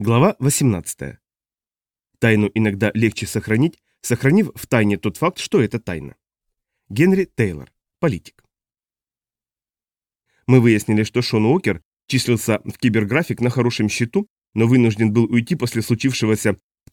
Глава 18. Тайну иногда легче сохранить, сохранив в тайне тот факт, что это тайна. Генри Тейлор, политик. Мы выяснили, что Шон Уокер числился в киберграфик на хорошем счету, но вынужден был уйти после случившегося в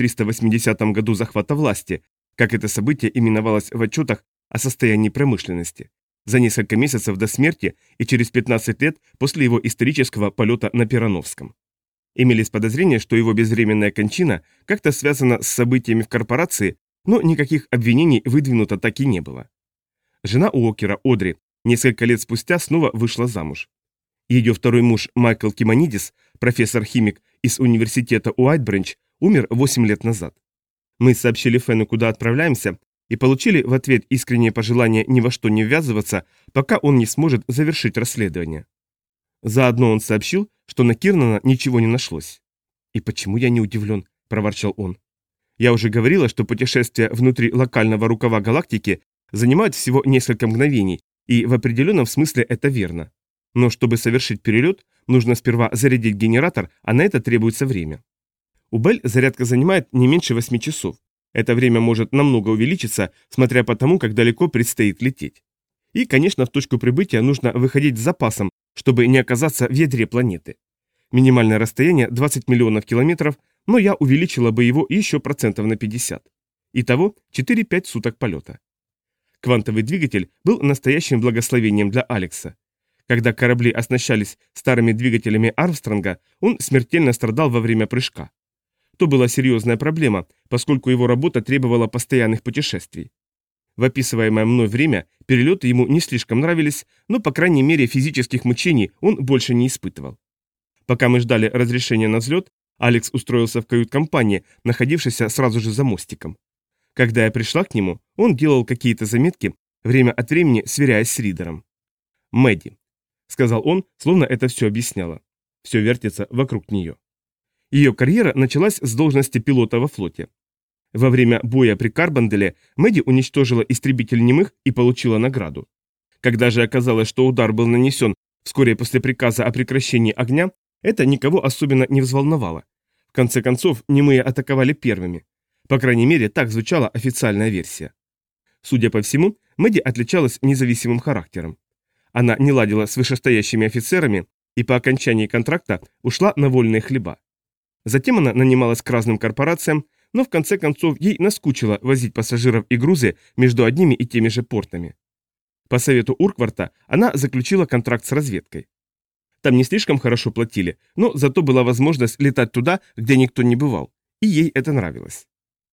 1380 году захвата власти, как это событие именовалось в отчетах о состоянии промышленности, за несколько месяцев до смерти и через 15 лет после его исторического полета на Перановском. Имелись подозрения, что его безвременная кончина как-то связана с событиями в корпорации, но никаких обвинений выдвинуто так и не было. Жена Уокера, Одри, несколько лет спустя снова вышла замуж. Ее второй муж Майкл Кимонидис, профессор-химик из университета Уайтбренч, умер 8 лет назад. Мы сообщили Фену, куда отправляемся, и получили в ответ искреннее пожелание ни во что не ввязываться, пока он не сможет завершить расследование. Заодно он сообщил, что на Кирнана ничего не нашлось. «И почему я не удивлен?» – проворчал он. «Я уже говорила, что путешествия внутри локального рукава галактики занимают всего несколько мгновений, и в определенном смысле это верно. Но чтобы совершить перелет, нужно сперва зарядить генератор, а на это требуется время. У Белль зарядка занимает не меньше 8 часов. Это время может намного увеличиться, смотря по тому, как далеко предстоит лететь. И, конечно, в точку прибытия нужно выходить с запасом, чтобы не оказаться в ядре планеты. Минимальное расстояние 20 миллионов километров, но я увеличила бы его еще процентов на 50. Итого 4-5 суток полета. Квантовый двигатель был настоящим благословением для Алекса. Когда корабли оснащались старыми двигателями Армстронга, он смертельно страдал во время прыжка. То была серьезная проблема, поскольку его работа требовала постоянных путешествий. В описываемое мной время перелеты ему не слишком нравились, но, по крайней мере, физических мучений он больше не испытывал. Пока мы ждали разрешения на взлет, Алекс устроился в кают-компании, находившейся сразу же за мостиком. Когда я пришла к нему, он делал какие-то заметки, время от времени сверяясь с ридером. «Мэдди», — сказал он, словно это все объясняло. Все вертится вокруг нее. Ее карьера началась с должности пилота во флоте. Во время боя при Карбанделе Мэдди уничтожила истребитель немых и получила награду. Когда же оказалось, что удар был нанесен вскоре после приказа о прекращении огня, это никого особенно не взволновало. В конце концов, немые атаковали первыми. По крайней мере, так звучала официальная версия. Судя по всему, Мэдди отличалась независимым характером. Она не ладила с вышестоящими офицерами и по окончании контракта ушла на вольные хлеба. Затем она нанималась к разным корпорациям, но в конце концов ей наскучило возить пассажиров и грузы между одними и теми же портами. По совету Уркварта она заключила контракт с разведкой. Там не слишком хорошо платили, но зато была возможность летать туда, где никто не бывал, и ей это нравилось.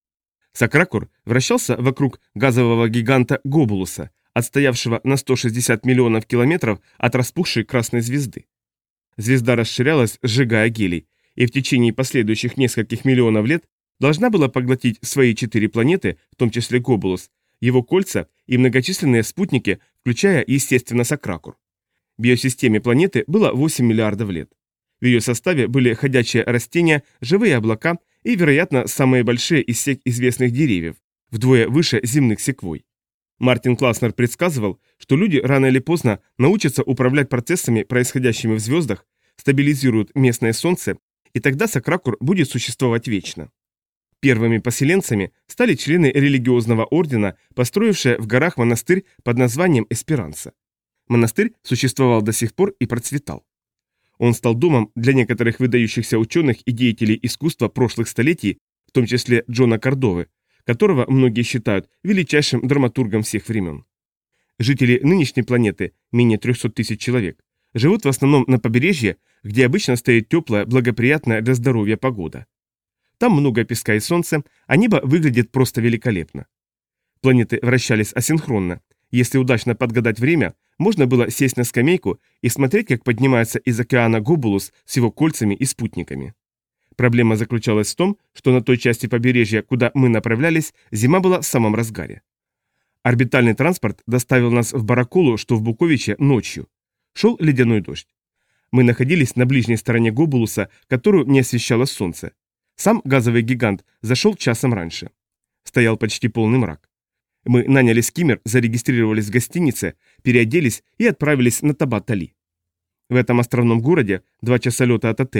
Сакракур вращался вокруг газового гиганта Гобулуса, отстоявшего на 160 миллионов километров от распухшей красной звезды. Звезда расширялась, сжигая гелий, и в течение последующих нескольких миллионов лет должна была поглотить свои 4 планеты, в том числе Гобулус, его кольца и многочисленные спутники, включая, естественно, Сакракур. В биосистеме планеты было 8 миллиардов лет. В ее составе были ходячие растения, живые облака и, вероятно, самые большие из всех известных деревьев, вдвое выше земных секвой. Мартин Класнер предсказывал, что люди рано или поздно научатся управлять процессами, происходящими в звездах, стабилизируют местное Солнце, и тогда Сакракур будет существовать вечно. Первыми поселенцами стали члены религиозного ордена, построившие в горах монастырь под названием Эсперанса. Монастырь существовал до сих пор и процветал. Он стал домом для некоторых выдающихся ученых и деятелей искусства прошлых столетий, в том числе Джона Кордовы, которого многие считают величайшим драматургом всех времен. Жители нынешней планеты, менее 300 тысяч человек, живут в основном на побережье, где обычно стоит теплая, благоприятная для здоровья погода. Там много песка и солнца, а небо выглядит просто великолепно. Планеты вращались асинхронно. Если удачно подгадать время, можно было сесть на скамейку и смотреть, как поднимается из океана Гобулус с его кольцами и спутниками. Проблема заключалась в том, что на той части побережья, куда мы направлялись, зима была в самом разгаре. Орбитальный транспорт доставил нас в Баракулу, что в Буковиче, ночью. Шел ледяной дождь. Мы находились на ближней стороне Гобулуса, которую не освещало солнце. Сам газовый гигант зашел часом раньше. Стоял почти полный мрак. Мы наняли скиммер, зарегистрировались в гостинице, переоделись и отправились на Табат-Али. В этом островном городе, 2 часа лета от отеля,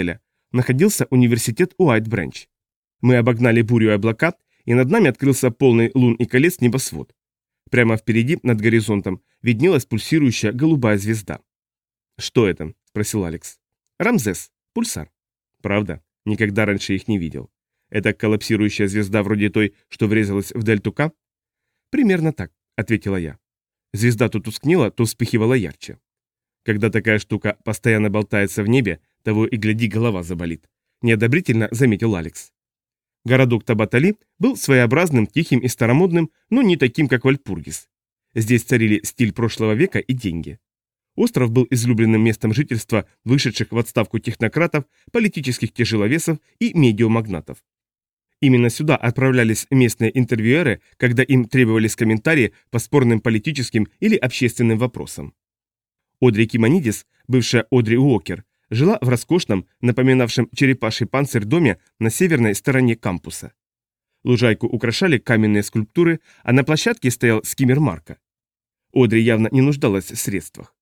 находился университет Уайт-Бренч. Мы обогнали бурю и облака, и над нами открылся полный лун и колец небосвод. Прямо впереди, над горизонтом, виднелась пульсирующая голубая звезда. «Что это?» – спросил Алекс. «Рамзес. Пульсар». «Правда? Никогда раньше их не видел. Это коллапсирующая звезда вроде той, что врезалась в дельту К?» «Примерно так», – ответила я. Звезда то тускнела, то вспыхивала ярче. Когда такая штука постоянно болтается в небе, того и гляди, голова заболит. Неодобрительно заметил Алекс. Городок Табатали был своеобразным, тихим и старомодным, но не таким, как Вальпургис. Здесь царили стиль прошлого века и деньги. Остров был излюбленным местом жительства вышедших в отставку технократов, политических тяжеловесов и медиамагнатов. Именно сюда отправлялись местные интервьюеры, когда им требовались комментарии по спорным политическим или общественным вопросам. Одри Кимонидис, бывшая Одри Уокер, жила в роскошном, напоминавшем черепаший панцирь доме на северной стороне кампуса. Лужайку украшали каменные скульптуры, а на площадке стоял скиммер Марка. Одри явно не нуждалась в средствах.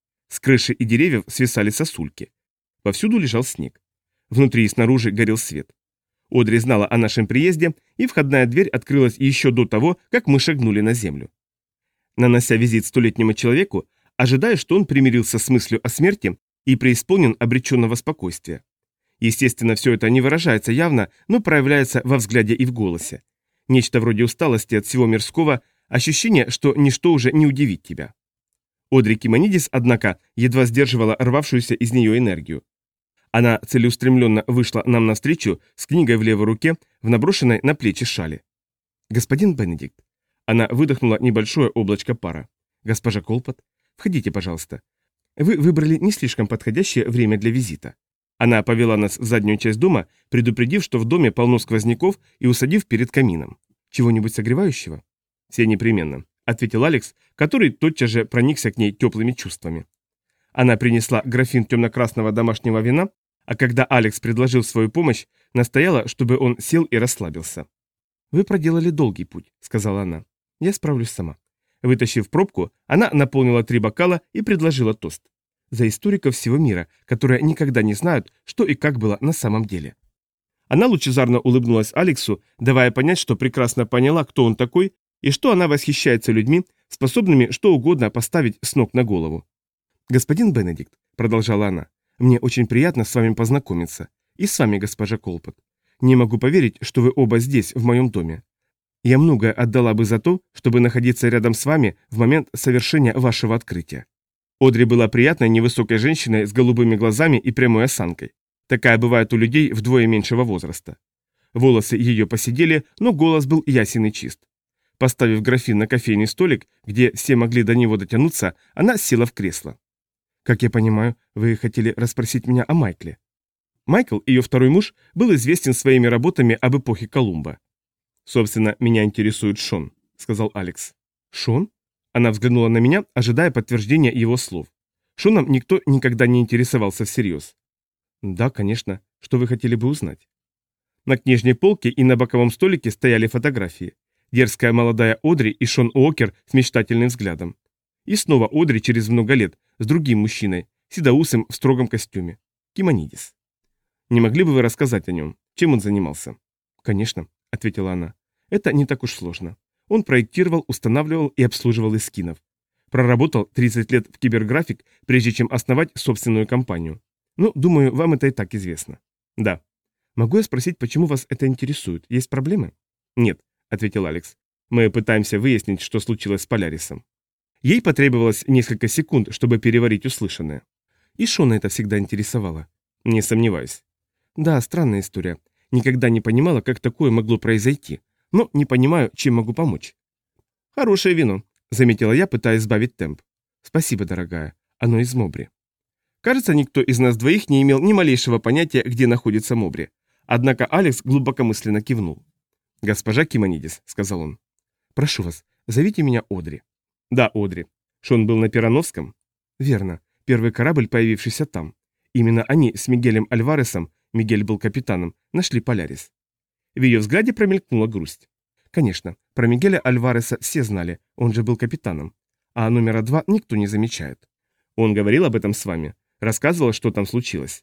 С крыши и деревьев свисали сосульки. Повсюду лежал снег. Внутри и снаружи горел свет. Одри знала о нашем приезде, и входная дверь открылась еще до того, как мы шагнули на землю. Нанося визит столетнему человеку, ожидая, что он примирился с мыслью о смерти и преисполнен обреченного спокойствия. Естественно, все это не выражается явно, но проявляется во взгляде и в голосе. Нечто вроде усталости от всего мирского, ощущение, что ничто уже не удивит тебя. Одри Кимонидис, однако, едва сдерживала рвавшуюся из нее энергию. Она целеустремленно вышла нам навстречу с книгой в левой руке в наброшенной на плечи шали. «Господин Бенедикт». Она выдохнула небольшое облачко пара. «Госпожа Колпот, входите, пожалуйста. Вы выбрали не слишком подходящее время для визита». Она повела нас в заднюю часть дома, предупредив, что в доме полно сквозняков, и усадив перед камином. «Чего-нибудь согревающего?» «Все непременно», — ответил Алекс, который тотчас же проникся к ней теплыми чувствами. Она принесла графин темно-красного домашнего вина, а когда Алекс предложил свою помощь, настояла, чтобы он сел и расслабился. «Вы проделали долгий путь», — сказала она. «Я справлюсь сама». Вытащив пробку, она наполнила 3 бокала и предложила тост. «За историков всего мира, которые никогда не знают, что и как было на самом деле». Она лучезарно улыбнулась Алексу, давая понять, что прекрасно поняла, кто он такой, и что она восхищается людьми, способными что угодно поставить с ног на голову. «Господин Бенедикт», — продолжала она, — «мне очень приятно с вами познакомиться. И с вами, госпожа Колпот. Не могу поверить, что вы оба здесь, в моем доме. Я многое отдала бы за то, чтобы находиться рядом с вами в момент совершения вашего открытия». Одри была приятной невысокой женщиной с голубыми глазами и прямой осанкой. Такая бывает у людей вдвое меньшего возраста. Волосы ее поседели, но голос был ясен и чист. Поставив графин на кофейный столик, где все могли до него дотянуться, она села в кресло. «Как я понимаю, вы хотели расспросить меня о Майкле?» Майкл, ее второй муж, был известен своими работами об эпохе Колумба. «Собственно, меня интересует Шон», — сказал Алекс. «Шон?» Она взглянула на меня, ожидая подтверждения его слов. Шоном никто никогда не интересовался всерьез. «Да, конечно. Что вы хотели бы узнать?» На книжной полке и на боковом столике стояли фотографии. Дерзкая молодая Одри и Шон Уокер с мечтательным взглядом. И снова Одри через много лет, с другим мужчиной, седоусым в строгом костюме. Кимонидис. «Не могли бы вы рассказать о нем? Чем он занимался?» «Конечно», — ответила она. «Это не так уж сложно. Он проектировал, устанавливал и обслуживал эскинов. Проработал 30 лет в Киберграфик, прежде чем основать собственную компанию. Ну, думаю, вам это и так известно». «Да». «Могу я спросить, почему вас это интересует? Есть проблемы?» «Нет», — ответил Алекс. «Мы пытаемся выяснить, что случилось с Полярисом». Ей потребовалось несколько секунд, чтобы переварить услышанное. И Шона это всегда интересовало. «Не сомневаюсь». «Да, странная история. Никогда не понимала, как такое могло произойти. Но не понимаю, чем могу помочь». «Хорошее вино», — заметила я, пытаясь сбавить темп. «Спасибо, дорогая. Оно из Мобри». Кажется, никто из нас двоих не имел ни малейшего понятия, где находится Мобри. Однако Алекс глубокомысленно кивнул. «Госпожа Кимонидис», — сказал он. «Прошу вас, зовите меня Одри». «Да, Одри. Шон был на Пирановском?» «Верно. Первый корабль, появившийся там. Именно они с Мигелем Альваресом, Мигель был капитаном, нашли Полярис». В ее взгляде промелькнула грусть. «Конечно, про Мигеля Альвареса все знали, он же был капитаном. А номера 2 никто не замечает». «Он говорил об этом с вами? Рассказывал, что там случилось?»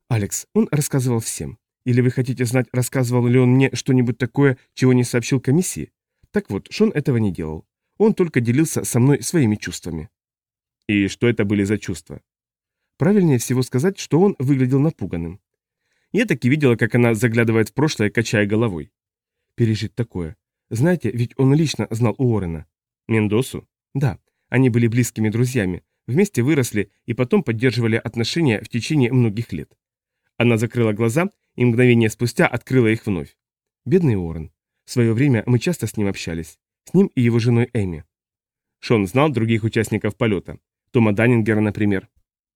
Алекс, он рассказывал всем. Или вы хотите знать, рассказывал ли он мне что-нибудь такое, чего не сообщил комиссии? Так вот, Шон этого не делал. Он только делился со мной своими чувствами. И что это были за чувства? Правильнее всего сказать, что он выглядел напуганным. Я таки видела, как она заглядывает в прошлое, качая головой. Пережить такое. Знаете, ведь он лично знал Уоррена. Мендосу? Да, они были близкими друзьями, вместе выросли и потом поддерживали отношения в течение многих лет. Она закрыла глаза и мгновение спустя открыла их вновь. Бедный Уоррен. В свое время мы часто с ним общались. С ним и его женой Эми. Шон знал других участников полета. Тома Даннингера, например.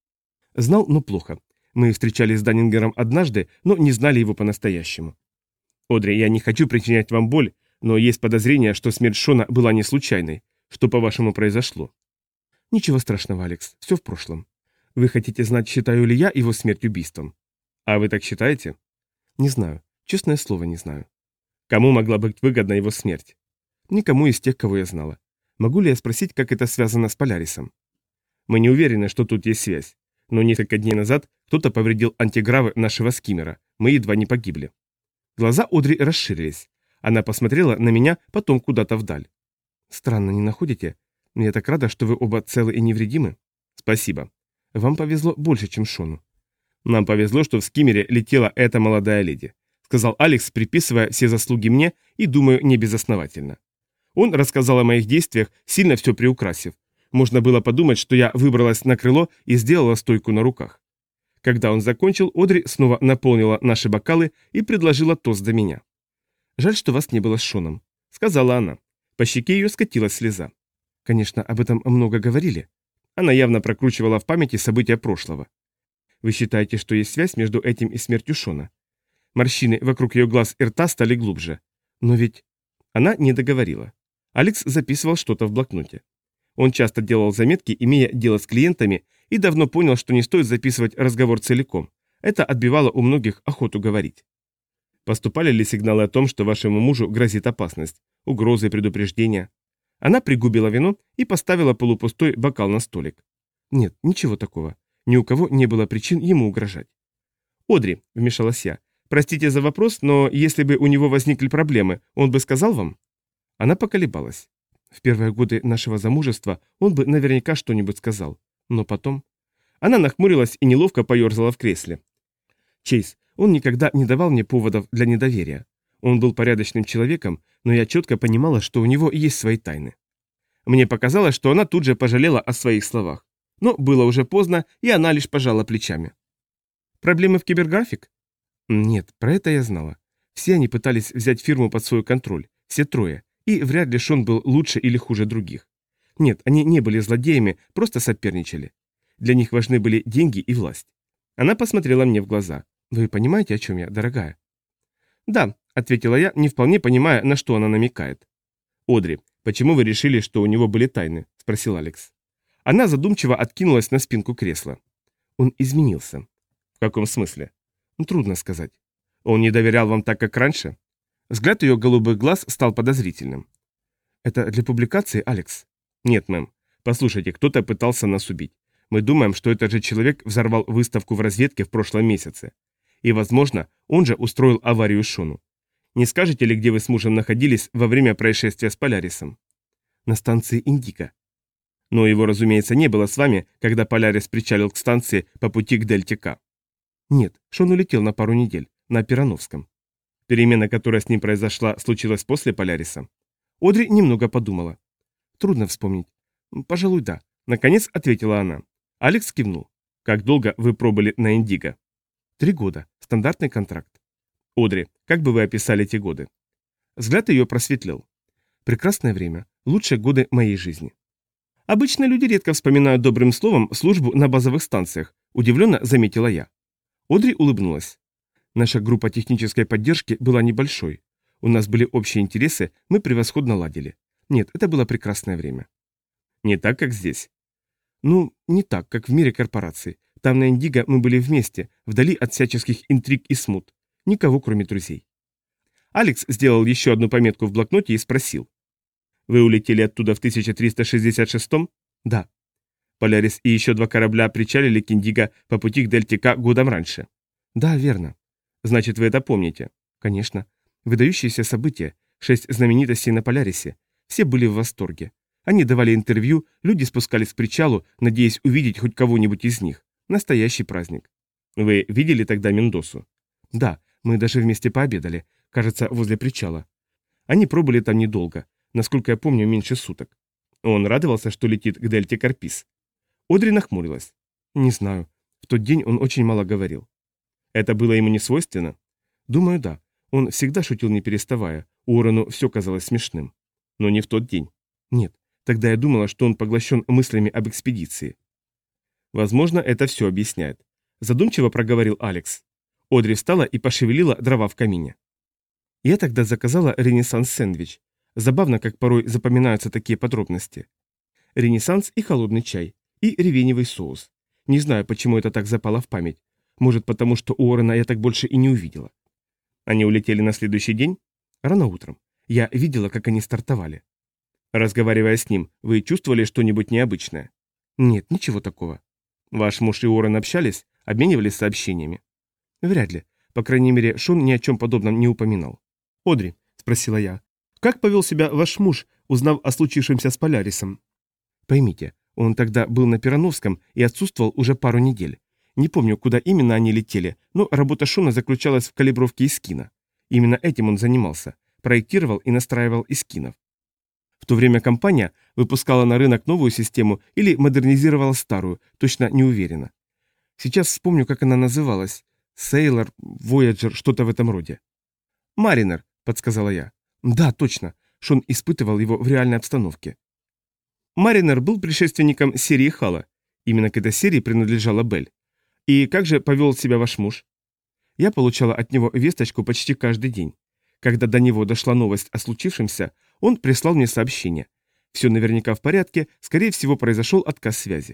Знал, но плохо. Мы встречались с Даннингером однажды, но не знали его по-настоящему. Одри, я не хочу причинять вам боль, но есть подозрение, что смерть Шона была не случайной. Что, по-вашему, произошло? Ничего страшного, Алекс. Все в прошлом. Вы хотите знать, считаю ли я его смерть убийством? А вы так считаете? Не знаю. Честное слово, не знаю. Кому могла быть выгодна его смерть? Никому из тех, кого я знала. Могу ли я спросить, как это связано с Полярисом? Мы не уверены, что тут есть связь. Но несколько дней назад кто-то повредил антигравы нашего скиммера. Мы едва не погибли. Глаза Одри расширились. Она посмотрела на меня, потом куда-то вдаль. Странно, не находите? Я так рада, что вы оба целы и невредимы. Спасибо. Вам повезло больше, чем Шону. Нам повезло, что в скиммере летела эта молодая леди, сказал Алекс, приписывая все заслуги мне и, думаю, не безосновательно. Он рассказал о моих действиях, сильно все приукрасив. Можно было подумать, что я выбралась на крыло и сделала стойку на руках. Когда он закончил, Одри снова наполнила наши бокалы и предложила тост до меня. «Жаль, что вас не было с Шоном», — сказала она. По щеке ее скатилась слеза. Конечно, об этом много говорили. Она явно прокручивала в памяти события прошлого. Вы считаете, что есть связь между этим и смертью Шона? Морщины вокруг ее глаз и рта стали глубже. Но ведь... Она не договорила. Алекс записывал что-то в блокноте. Он часто делал заметки, имея дело с клиентами, и давно понял, что не стоит записывать разговор целиком. Это отбивало у многих охоту говорить. Поступали ли сигналы о том, что вашему мужу грозит опасность? Угрозы, предупреждения? Она пригубила вино и поставила полупустой бокал на столик. Нет, ничего такого. Ни у кого не было причин ему угрожать. «Одри», — вмешалась я, — «простите за вопрос, но если бы у него возникли проблемы, он бы сказал вам?» Она поколебалась. В первые годы нашего замужества он бы наверняка что-нибудь сказал. Но потом... Она нахмурилась и неловко поерзала в кресле. Чейз, он никогда не давал мне поводов для недоверия. Он был порядочным человеком, но я четко понимала, что у него есть свои тайны. Мне показалось, что она тут же пожалела о своих словах. Но было уже поздно, и она лишь пожала плечами. Проблемы в киберграфик? Нет, про это я знала. Все они пытались взять фирму под свой контроль, все трое, и вряд ли Шон был лучше или хуже других. Нет, они не были злодеями, просто соперничали. Для них важны были деньги и власть. Она посмотрела мне в глаза. Вы понимаете, о чем я, дорогая? Да, ответила я, не вполне понимая, на что она намекает. Одри, почему вы решили, что у него были тайны? Спросил Алекс. Она задумчиво откинулась на спинку кресла. Он изменился. В каком смысле? Трудно сказать. Он не доверял вам так, как раньше? Взгляд ее голубых глаз стал подозрительным. Это для публикации, Алекс? Нет, мэм. Послушайте, кто-то пытался нас убить. Мы думаем, что этот же человек взорвал выставку в разведке в прошлом месяце. И, возможно, он же устроил аварию Шону. Не скажете ли, где вы с мужем находились во время происшествия с Полярисом? На станции Индиго. Но его, разумеется, не было с вами, когда Полярис причалил к станции по пути к Дельте К. Нет, Шон улетел на пару недель, на Пирановском. Перемена, которая с ним произошла, случилась после Поляриса. Одри немного подумала. Трудно вспомнить. Пожалуй, да. Наконец ответила она. Алекс кивнул. Как долго вы пробыли на Индиго? 3 года. Стандартный контракт. Одри, как бы вы описали эти годы? Взгляд ее просветлел. Прекрасное время. Лучшие годы моей жизни. Обычно люди редко вспоминают добрым словом службу на базовых станциях, удивленно заметила я. Одри улыбнулась. Наша группа технической поддержки была небольшой. У нас были общие интересы, мы превосходно ладили. Нет, это было прекрасное время. Не так, как здесь. Ну, не так, как в мире корпораций. Там на Индиго мы были вместе, вдали от всяческих интриг и смут. Никого, кроме друзей. Алекс сделал еще одну пометку в блокноте и спросил. Вы улетели оттуда в 1366-м? Да. Полярис и еще 2 корабля причалили к Индиго по пути к Дельте К годом раньше. Да, верно. Значит, вы это помните? Конечно. Выдающиеся события, 6 знаменитостей на Полярисе. Все были в восторге. Они давали интервью, люди спускались к причалу, надеясь увидеть хоть кого-нибудь из них. Настоящий праздник. Вы видели тогда Мендосу? Да, мы даже вместе пообедали, кажется, возле причала. Они пробыли там недолго, насколько я помню, меньше суток. Он радовался, что летит к дельте Карпис. Одри нахмурилась. Не знаю. В тот день он очень мало говорил. Это было ему не свойственно? Думаю, да. Он всегда шутил не переставая. Уоррену все казалось смешным. Но не в тот день. Нет. Тогда я думала, что он поглощен мыслями об экспедиции. Возможно, это все объясняет. Задумчиво проговорил Алекс. Одри встала и пошевелила дрова в камине. Я тогда заказала ренессанс-сэндвич. Забавно, как порой запоминаются такие подробности. Ренессанс и холодный чай. И ревеневый соус. Не знаю, почему это так запало в память. Может, потому что Уоррена я так больше и не увидела. Они улетели на следующий день? Рано утром. Я видела, как они стартовали. Разговаривая с ним, вы чувствовали что-нибудь необычное? Нет, ничего такого. Ваш муж и Уоррен общались, обменивались сообщениями? Вряд ли. По крайней мере, Шон ни о чем подобном не упоминал. «Одри», — спросила я, — «как повел себя ваш муж, узнав о случившемся с Полярисом?» Поймите, он тогда был на Пирановском и отсутствовал уже пару недель. Не помню, куда именно они летели, но работа Шона заключалась в калибровке эскина. Именно этим он занимался, проектировал и настраивал эскинов. В то время компания выпускала на рынок новую систему или модернизировала старую, точно не уверена. Сейчас вспомню, как она называлась. Sailor, Voyager, что-то в этом роде. «Маринер», — подсказала я. «Да, точно. Шон испытывал его в реальной обстановке». Маринер был предшественником серии Хала. Именно к этой серии принадлежала Белль. И как же повел себя ваш муж? Я получала от него весточку почти каждый день. Когда до него дошла новость о случившемся, он прислал мне сообщение. Все наверняка в порядке, скорее всего, произошел отказ связи.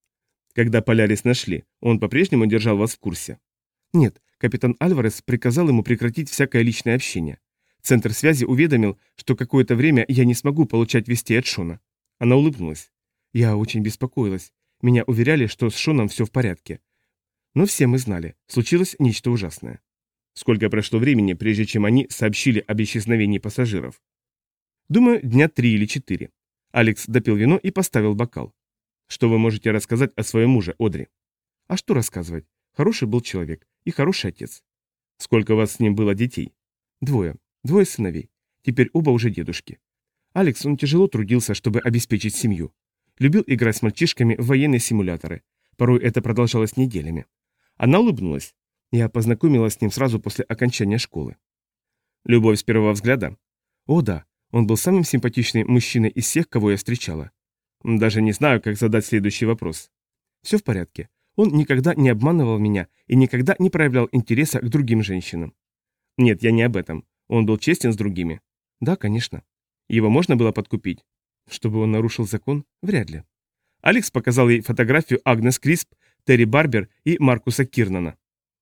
Когда Полярис нашли, он по-прежнему держал вас в курсе? Нет, капитан Альварес приказал ему прекратить всякое личное общение. Центр связи уведомил, что какое-то время я не смогу получать вести от Шона. Она улыбнулась. Я очень беспокоилась. Меня уверяли, что с Шоном все в порядке. Но все мы знали, случилось нечто ужасное. Сколько прошло времени, прежде чем они сообщили об исчезновении пассажиров? Думаю, дня 3 или 4. Алекс допил вино и поставил бокал. Что вы можете рассказать о своем муже, Одри? А что рассказывать? Хороший был человек и хороший отец. Сколько у вас с ним было детей? Двое сыновей. Теперь оба уже дедушки. Алекс, он тяжело трудился, чтобы обеспечить семью. Любил играть с мальчишками в военные симуляторы. Порой это продолжалось неделями. Она улыбнулась. Я познакомилась с ним сразу после окончания школы. Любовь с первого взгляда? О да, он был самым симпатичным мужчиной из всех, кого я встречала. Даже не знаю, как задать следующий вопрос. Все в порядке. Он никогда не обманывал меня и никогда не проявлял интереса к другим женщинам. Нет, я не об этом. Он был честен с другими. Да, конечно. Его можно было подкупить? Чтобы он нарушил закон? Вряд ли. Алекс показал ей фотографию Агнес Крисп, Терри Барбер и Маркуса Кирнана.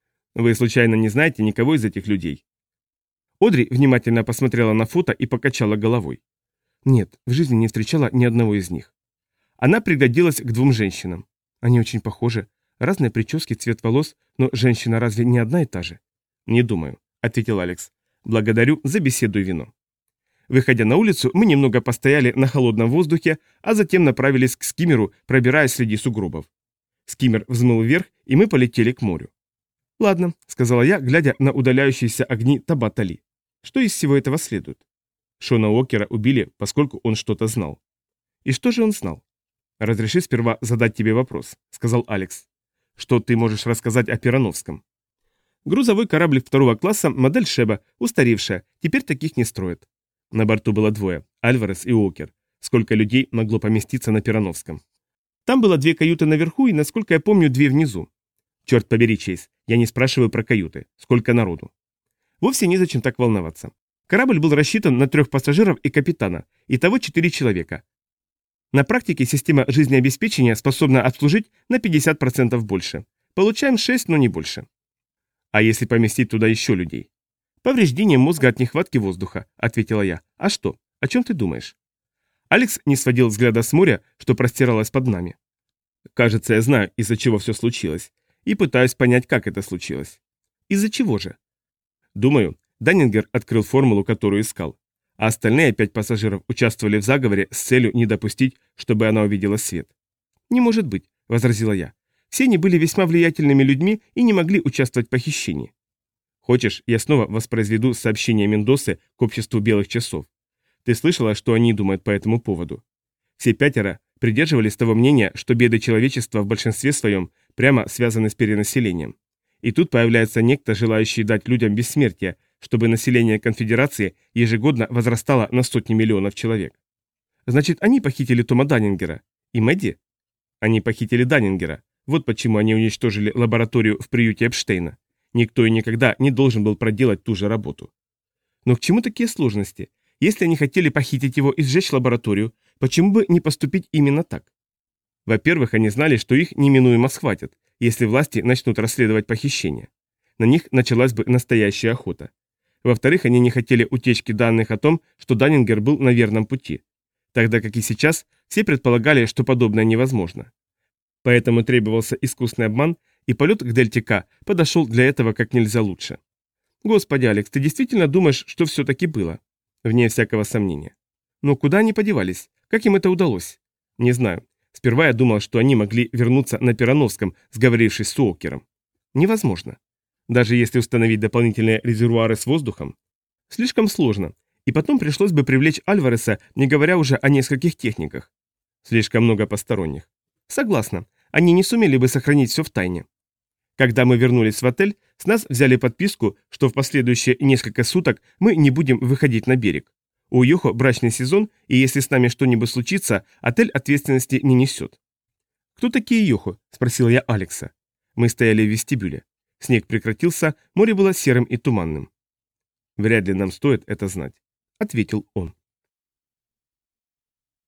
Вы случайно не знаете никого из этих людей? Одри внимательно посмотрела на фото и покачала головой. Нет, в жизни не встречала ни одного из них. Она пригодилась к двум женщинам. Они очень похожи. Разные прически, цвет волос, но женщина разве не одна и та же? Не думаю, ответил Алекс. Благодарю за беседу и вино. Выходя на улицу, мы немного постояли на холодном воздухе, а затем направились к скиммеру, пробираясь среди сугробов. Скиммер взмыл вверх, и мы полетели к морю. «Ладно», — сказала я, глядя на удаляющиеся огни Табат-Али. «Что из всего этого следует?» Шона Уокера убили, поскольку он что-то знал. И что же он знал? «Разреши сперва задать тебе вопрос», — сказал Алекс. «Что ты можешь рассказать о Пирановском?» «Грузовой корабль второго класса, модель Шеба, устаревшая, теперь таких не строят». На борту было двое, Альварес и Уокер. Сколько людей могло поместиться на Пирановском? Там было 2 каюты наверху и, насколько я помню, 2 внизу. Черт побери, Чейз, я не спрашиваю про каюты. Сколько народу? Вовсе незачем так волноваться. Корабль был рассчитан на 3 пассажиров и капитана, итого 4 человека. На практике система жизнеобеспечения способна обслужить на 50% больше. Получаем 6, но не больше. А если поместить туда еще людей? «Повреждение мозга от нехватки воздуха», — ответила я. «А что? О чем ты думаешь?» Алекс не сводил взгляда с моря, что простиралось под нами. «Кажется, я знаю, из-за чего все случилось, и пытаюсь понять, как это случилось. Из-за чего же? Думаю, Даннингер открыл формулу, которую искал. А остальные 5 пассажиров участвовали в заговоре с целью не допустить, чтобы она увидела свет. «Не может быть», — возразила я. «Все они были весьма влиятельными людьми и не могли участвовать в похищении». «Хочешь, я снова воспроизведу сообщение Мендосы к обществу белых часов? Ты слышала, что они думают по этому поводу?» Все 5 придерживались того мнения, что беды человечества в большинстве своем прямо связаны с перенаселением. И тут появляется некто, желающий дать людям бессмертие, чтобы население конфедерации ежегодно возрастало на сотни миллионов человек. Значит, они похитили Тома Даннингера. И Мэдди? Они похитили Даннингера. Вот почему они уничтожили лабораторию в приюте Эпштейна. Никто и никогда не должен был проделать ту же работу. Но к чему такие сложности? Если они хотели похитить его и сжечь лабораторию, почему бы не поступить именно так? Во-первых, они знали, что их неминуемо схватят, если власти начнут расследовать похищение. На них началась бы настоящая охота. Во-вторых, они не хотели утечки данных о том, что Даннингер был на верном пути. Тогда как и сейчас, все предполагали, что подобное невозможно. Поэтому требовался искусный обман, и полет к Дельте К подошел для этого как нельзя лучше. Господи, Алекс, ты действительно думаешь, что все-таки было? Вне всякого сомнения. Но куда они подевались? Как им это удалось? Не знаю. Сперва я думал, что они могли вернуться на Пероновском, сговорившись с Уокером. Невозможно. Даже если установить дополнительные резервуары с воздухом. Слишком сложно. И потом пришлось бы привлечь Альвареса, не говоря уже о нескольких техниках. Слишком много посторонних. Согласна. Они не сумели бы сохранить все в тайне. Когда мы вернулись в отель, с нас взяли подписку, что в последующие несколько суток мы не будем выходить на берег. У Йохо брачный сезон, и если с нами что-нибудь случится, отель ответственности не несет. «Кто такие Йохо?» – спросила я Алекса. Мы стояли в вестибюле. Снег прекратился, море было серым и туманным. «Вряд ли нам стоит это знать», – ответил он.